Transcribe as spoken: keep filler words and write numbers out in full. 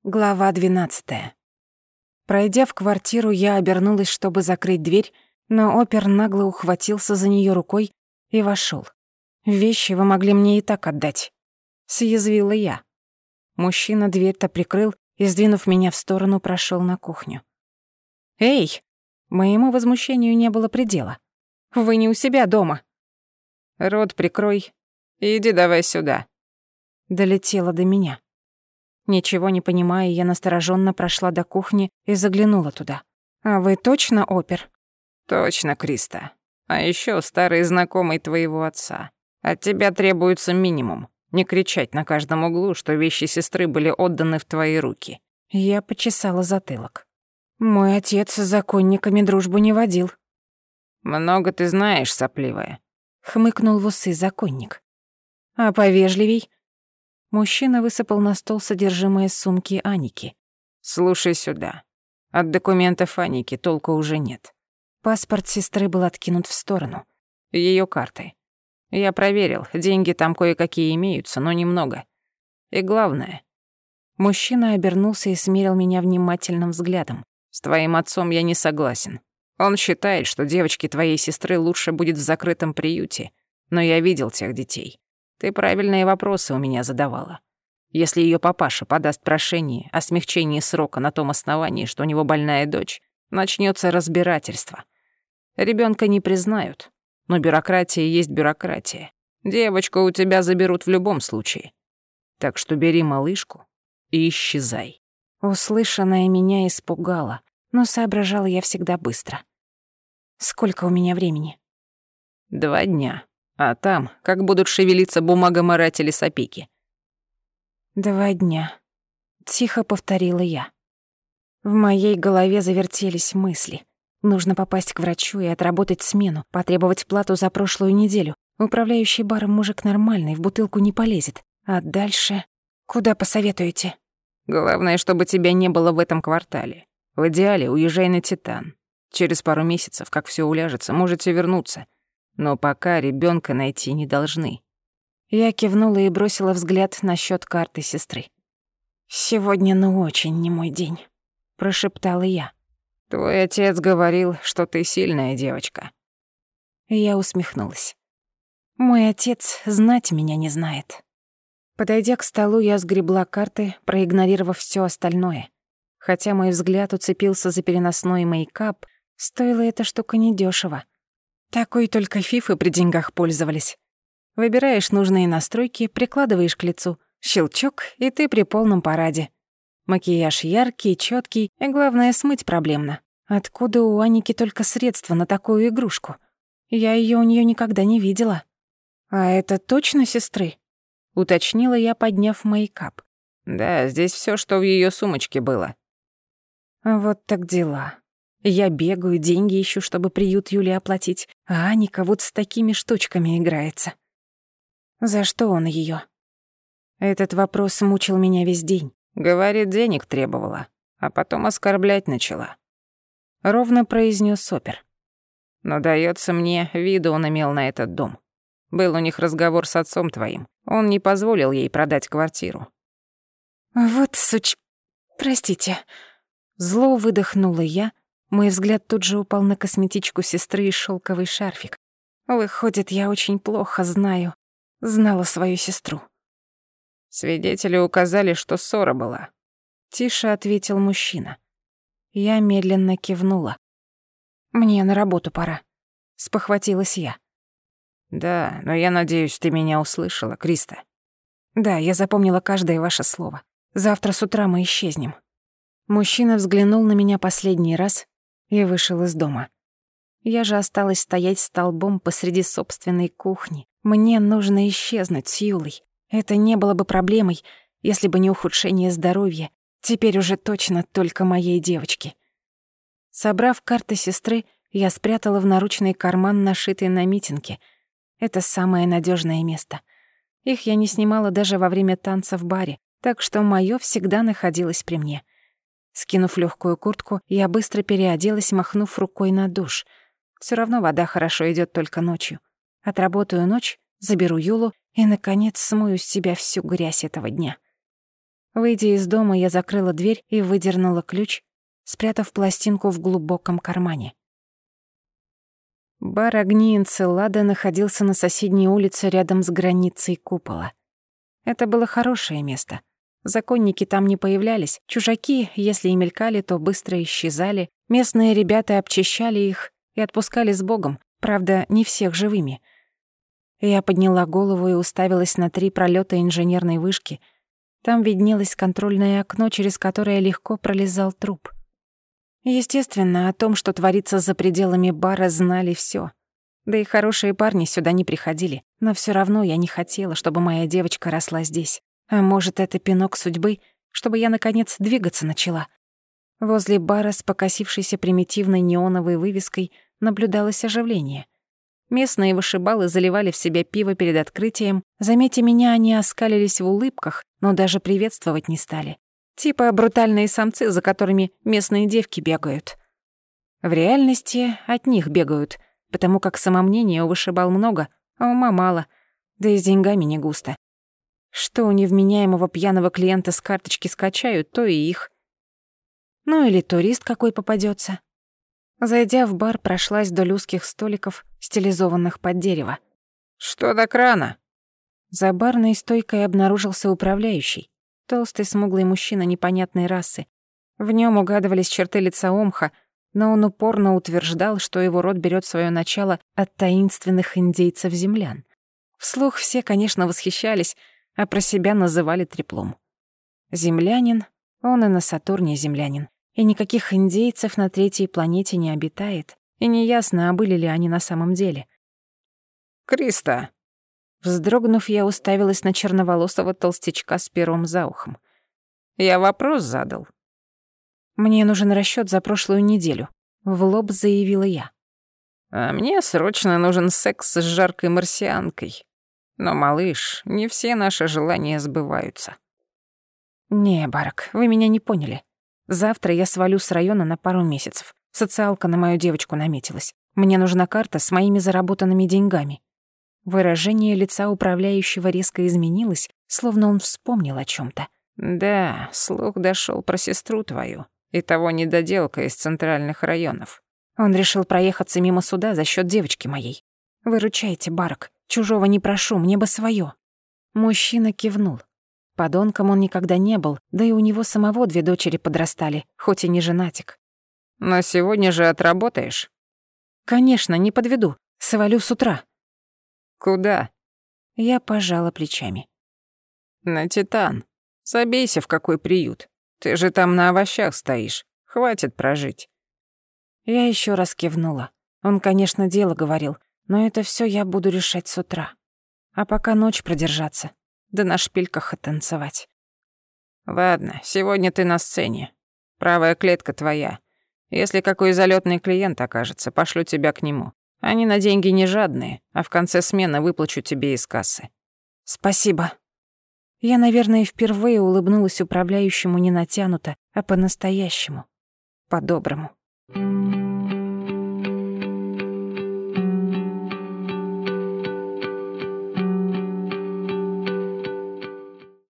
Глава двенадцатая. Пройдя в квартиру, я обернулась, чтобы закрыть дверь, но опер нагло ухватился за неё рукой и вошёл. «Вещи вы могли мне и так отдать», — съязвила я. Мужчина дверь-то прикрыл и, сдвинув меня в сторону, прошёл на кухню. «Эй!» Моему возмущению не было предела. «Вы не у себя дома». «Рот прикрой. Иди давай сюда», — долетело до меня. Ничего не понимая, я настороженно прошла до кухни и заглянула туда. «А вы точно опер?» «Точно, Криста. А ещё старый знакомый твоего отца. От тебя требуется минимум. Не кричать на каждом углу, что вещи сестры были отданы в твои руки». Я почесала затылок. «Мой отец с законниками дружбу не водил». «Много ты знаешь, сопливая», — хмыкнул в усы законник. «А повежливей?» Мужчина высыпал на стол содержимое сумки Аники. «Слушай сюда. От документов Аники толку уже нет. Паспорт сестры был откинут в сторону. Её карты. Я проверил, деньги там кое-какие имеются, но немного. И главное...» Мужчина обернулся и смерил меня внимательным взглядом. «С твоим отцом я не согласен. Он считает, что девочке твоей сестры лучше будет в закрытом приюте, но я видел тех детей. Ты правильные вопросы у меня задавала. Если её папаша подаст прошение о смягчении срока на том основании, что у него больная дочь, начнётся разбирательство. Ребёнка не признают, но бюрократия есть бюрократия. Девочку у тебя заберут в любом случае. Так что бери малышку и исчезай». Услышанное меня испугало, но соображала я всегда быстро. «Сколько у меня времени?» «Два дня. А там, как будут шевелиться бумагоморатели с опеки». «Два дня», — тихо повторила я. В моей голове завертелись мысли. Нужно попасть к врачу и отработать смену, потребовать плату за прошлую неделю. Управляющий баром мужик нормальный, в бутылку не полезет. А дальше... Куда посоветуете? «Главное, чтобы тебя не было в этом квартале. В идеале уезжай на Титан. Через пару месяцев, как всё уляжется, можете вернуться. Но пока ребёнка найти не должны». Я кивнула и бросила взгляд на счёт карты сестры. «Сегодня, ну, очень не мой день», — прошептала я. «Твой отец говорил, что ты сильная девочка». Я усмехнулась. «Мой отец знать меня не знает». Подойдя к столу, я сгребла карты, проигнорировав всё остальное. Хотя мой взгляд уцепился за переносной мейкап, стоила эта штука недёшево. Такой только фифы при деньгах пользовались. Выбираешь нужные настройки, прикладываешь к лицу. Щелчок, и ты при полном параде. Макияж яркий, чёткий, и главное, смыть проблемно. Откуда у Аники только средства на такую игрушку? Я её у неё никогда не видела. «А это точно сестры?» — уточнила я, подняв мейкап. «Да, здесь всё, что в её сумочке было». Вот так дела. Я бегаю, деньги ищу, чтобы приют Юли оплатить, а Аника вот с такими штучками играется. За что он её? Этот вопрос мучил меня весь день. Говорит, денег требовала, а потом оскорблять начала. Ровно произнёс опер. Но, даётся мне, виду он имел на этот дом. Был у них разговор с отцом твоим. Он не позволил ей продать квартиру. Вот суч... Простите. Зло выдохнула я. Мой взгляд тут же упал на косметичку сестры и шёлковый шарфик. Выходит, я очень плохо знаю. Знала свою сестру. Свидетели указали, что ссора была. Тише ответил мужчина. Я медленно кивнула. Мне на работу пора. Спохватилась я. Да, но я надеюсь, ты меня услышала, Криста. Да, я запомнила каждое ваше слово. Завтра с утра мы исчезнем. Мужчина взглянул на меня последний раз и вышел из дома. Я же осталась стоять столбом посреди собственной кухни. Мне нужно исчезнуть с Юлой. Это не было бы проблемой, если бы не ухудшение здоровья. Теперь уже точно только моей девочки. Собрав карты сестры, я спрятала в наручный карман, нашитый на митинге. Это самое надёжное место. Их я не снимала даже во время танца в баре, так что моё всегда находилось при мне. Скинув лёгкую куртку, я быстро переоделась, махнув рукой на душ. Всё равно вода хорошо идёт только ночью. Отработаю ночь, заберу Юлу и, наконец, смою с себя всю грязь этого дня. Выйдя из дома, я закрыла дверь и выдернула ключ, спрятав пластинку в глубоком кармане. Бар «Огни Энцелада» находился на соседней улице рядом с границей купола. Это было хорошее место. Законники там не появлялись, чужаки, если и мелькали, то быстро исчезали, местные ребята обчищали их и отпускали с Богом, правда, не всех живыми. Я подняла голову и уставилась на три пролёта инженерной вышки. Там виднелось контрольное окно, через которое легко пролезал труп. Естественно, о том, что творится за пределами бара, знали всё. Да и хорошие парни сюда не приходили, но всё равно я не хотела, чтобы моя девочка росла здесь. А может, это пинок судьбы, чтобы я, наконец, двигаться начала. Возле бара с покосившейся примитивной неоновой вывеской наблюдалось оживление. Местные вышибалы заливали в себя пиво перед открытием. Заметя меня, они оскалились в улыбках, но даже приветствовать не стали. Типа брутальные самцы, за которыми местные девки бегают. В реальности от них бегают, потому как самомнения у вышибал много, а ума мало, да и с деньгами не густо. Что у невменяемого пьяного клиента с карточки скачают, то и их. Ну или турист какой попадётся. Зайдя в бар, прошлась вдоль узких столиков, стилизованных под дерево. «Что до крана?» За барной стойкой обнаружился управляющий. Толстый смуглый мужчина непонятной расы. В нём угадывались черты лица Омха, но он упорно утверждал, что его род берёт своё начало от таинственных индейцев-землян. Вслух все, конечно, восхищались, а про себя называли треплом. Землянин, он и на Сатурне землянин. И никаких индейцев на третьей планете не обитает. И неясно, а были ли они на самом деле. «Криста!» Вздрогнув, я уставилась на черноволосого толстячка с пером за ухом. «Я вопрос задал». «Мне нужен расчёт за прошлую неделю», — в лоб заявила я. «А мне срочно нужен секс с жаркой марсианкой. Но, малыш, не все наши желания сбываются». «Не, Барак, вы меня не поняли. Завтра я свалю с района на пару месяцев. Социалка на мою девочку наметилась. Мне нужна карта с моими заработанными деньгами». Выражение лица управляющего резко изменилось, словно он вспомнил о чём-то. «Да, слух дошёл про сестру твою и того недоделка из центральных районов. Он решил проехаться мимо суда за счёт девочки моей. Выручайте, Барак, чужого не прошу, мне бы своё». Мужчина кивнул. Подонком он никогда не был, да и у него самого две дочери подрастали, хоть и не женатик. «Но сегодня же отработаешь?» «Конечно, не подведу. Свалю с утра». «Куда?» Я пожала плечами. «На Титан. Забейся в какой приют. Ты же там на овощах стоишь. Хватит прожить». Я ещё раз кивнула. Он, конечно, дело говорил, но это всё я буду решать с утра. А пока ночь продержаться, да на шпильках оттанцевать. «Ладно, сегодня ты на сцене. Правая клетка твоя. Если какой залётный клиент окажется, пошлю тебя к нему. Они на деньги не жадные, а в конце смены выплачу тебе из кассы». «Спасибо». Я, наверное, впервые улыбнулась управляющему не натянуто, а по-настоящему, по-доброму.